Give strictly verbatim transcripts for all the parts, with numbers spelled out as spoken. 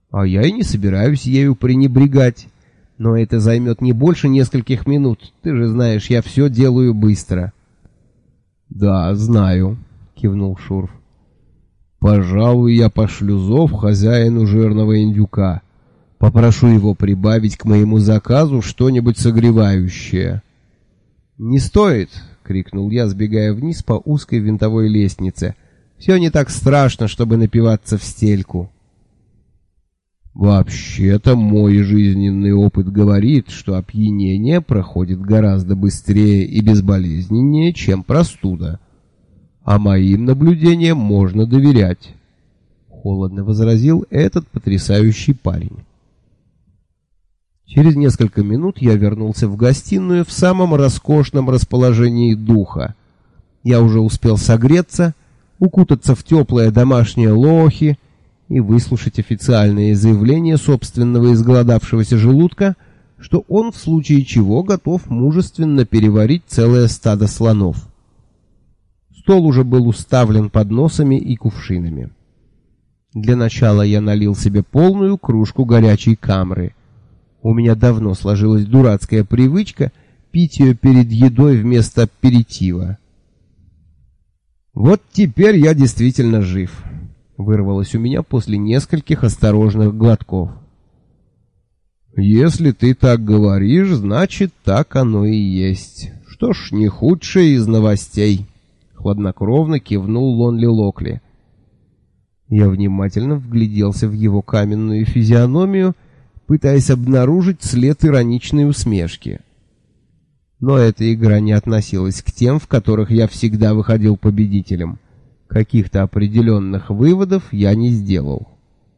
А я и не собираюсь ею пренебрегать. Но это займет не больше нескольких минут. Ты же знаешь, я все делаю быстро. Да, знаю, кивнул Шурф. Пожалуй, я пошлю зов хозяину жирного индюка. Попрошу его прибавить к моему заказу что-нибудь согревающее. Не стоит, крикнул я, сбегая вниз по узкой винтовой лестнице. Все не так страшно, чтобы напиваться в стельку. Вообще-то мой жизненный опыт говорит, что опьянение проходит гораздо быстрее и безболезненнее, чем простуда. А моим наблюдениям можно доверять, холодно возразил этот потрясающий парень. Через несколько минут я вернулся в гостиную в самом роскошном расположении духа. Я уже успел согреться, укутаться в теплое домашнее лохи и выслушать официальное заявление собственного изголодавшегося желудка, что он в случае чего готов мужественно переварить целое стадо слонов. Стол уже был уставлен подносами и кувшинами. Для начала я налил себе полную кружку горячей камры. У меня давно сложилась дурацкая привычка пить ее перед едой вместо аперитива. Вот теперь я действительно жив, вырвалось у меня после нескольких осторожных глотков. Если ты так говоришь, значит, так оно и есть. Что ж, не худшее из новостей, хладнокровно кивнул Лонли Локли. Я внимательно вгляделся в его каменную физиономию, пытаясь обнаружить след ироничной усмешки. Но эта игра не относилась к тем, в которых я всегда выходил победителем. Каких-то определенных выводов я не сделал.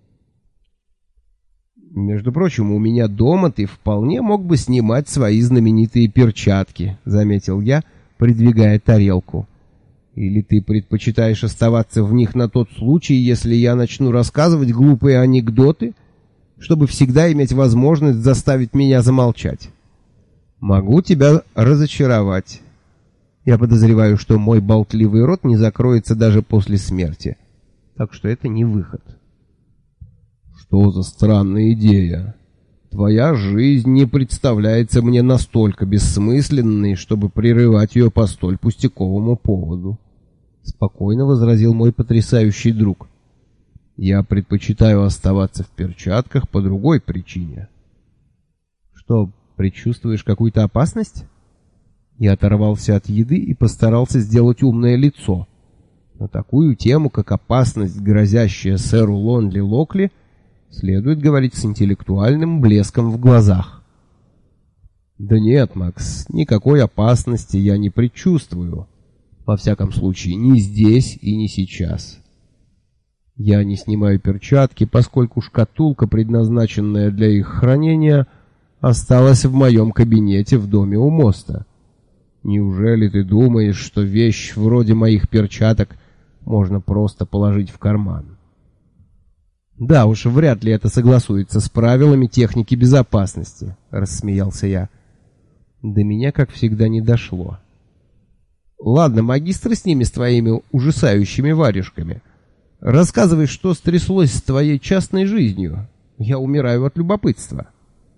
Между прочим, у меня дома ты вполне мог бы снимать свои знаменитые перчатки, заметил я, придвигая тарелку. Или ты предпочитаешь оставаться в них на тот случай, если я начну рассказывать глупые анекдоты, чтобы всегда иметь возможность заставить меня замолчать? Могу тебя разочаровать. Я подозреваю, что мой болтливый рот не закроется даже после смерти. Так что это не выход. Что за странная идея? Твоя жизнь не представляется мне настолько бессмысленной, чтобы прерывать ее по столь пустяковому поводу. Спокойно возразил мой потрясающий друг. Я предпочитаю оставаться в перчатках по другой причине. Что, предчувствуешь какую-то опасность? Я оторвался от еды и постарался сделать умное лицо. На такую тему, как опасность, грозящая сэру Лонли Локли, следует говорить с интеллектуальным блеском в глазах. Да нет, Макс, никакой опасности я не предчувствую. Во всяком случае, ни здесь и не сейчас. Я не снимаю перчатки, поскольку шкатулка, предназначенная для их хранения, осталась в моем кабинете в доме у моста. Неужели ты думаешь, что вещь вроде моих перчаток можно просто положить в карман? Да уж, вряд ли это согласуется с правилами техники безопасности, рассмеялся я. До меня, как всегда, не дошло. Ладно, магистр, с ними, с твоими ужасающими варежками. Рассказывай, что стряслось с твоей частной жизнью. Я умираю от любопытства.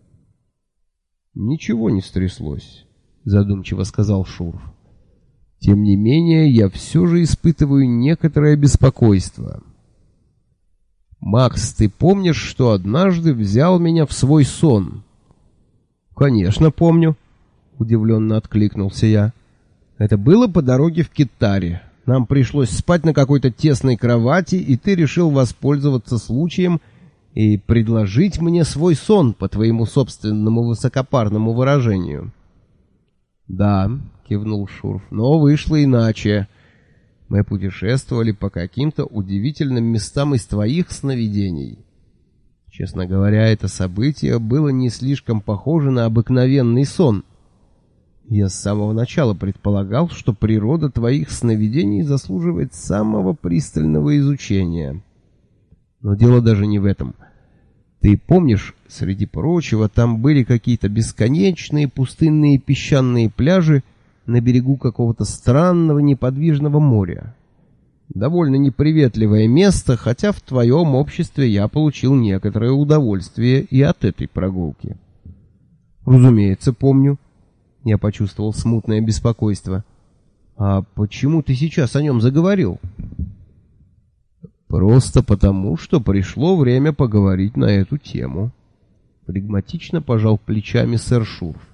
Ничего не стряслось, задумчиво сказал Шурф. Тем не менее, я все же испытываю некоторое беспокойство. Макс, ты помнишь, что однажды взял меня в свой сон? Конечно, помню, удивленно откликнулся я. Это было по дороге в Китаре. Нам пришлось спать на какой-то тесной кровати, и ты решил воспользоваться случаем и предложить мне свой сон, по твоему собственному высокопарному выражению. Да, кивнул Шурф, но вышло иначе. Мы путешествовали по каким-то удивительным местам из твоих сновидений. Честно говоря, это событие было не слишком похоже на обыкновенный сон. Я с самого начала предполагал, что природа твоих сновидений заслуживает самого пристального изучения. Но дело даже не в этом. Ты помнишь, среди прочего, там были какие-то бесконечные пустынные песчаные пляжи на берегу какого-то странного неподвижного моря. Довольно неприветливое место, хотя в твоем обществе я получил некоторое удовольствие и от этой прогулки. Разумеется, помню. Я почувствовал смутное беспокойство. А почему ты сейчас о нем заговорил? Просто потому, что пришло время поговорить на эту тему. Флегматично пожал плечами сэр Шурф.